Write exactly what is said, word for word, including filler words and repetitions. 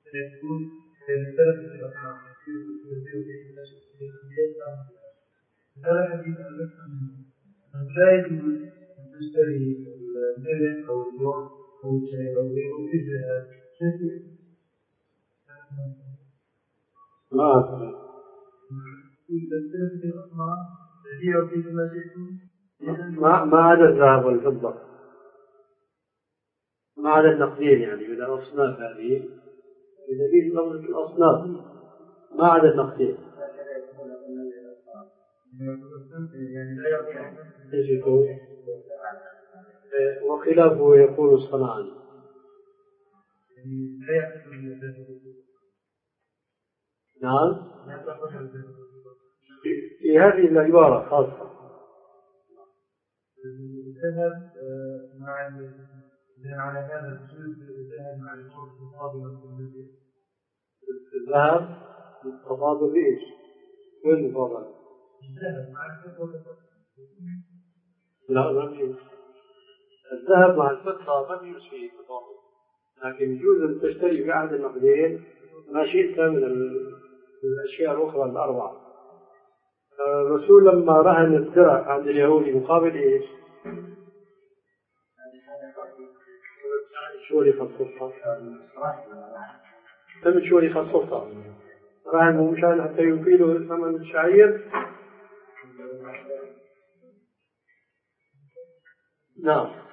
يكون السلف في الأصناف يصير في الأشياء هذا حديث لا يجوز أن تشتري الملح أو الوقت أو الشيء أو غيره في ما أفهم. السلف في الأصناف تبيع في ما شئتم ما ما عدا الذهب والفضة، ما عدا النقدين يعني من الأصناف هذه بدليل لفظ الأصناف ما عدا النقدين. ايش يكون؟ وخلافه يكون الصنعاني. نعم في هذه العبارة خاصة. الذهب مع على هذا الجزء الذهب مع الشرط المقابل الذهب التفاضل ايش؟ وين المفاضلة؟ الذهب مع الفضة. لا ما في. الذهب مع الفضة ما في شيء تفاضل، لكن يجوز أن تشتري في أحد النقدين ما شئت من الأشياء الأخرى الأربعة. الرسول لما رهن الدرع عند اليهود مقابل إيش؟ شو اللي خصصها؟ تم شو اللي خصصها؟ رهنه مشان حتى يفيدوا ثمن الشعير. نعم.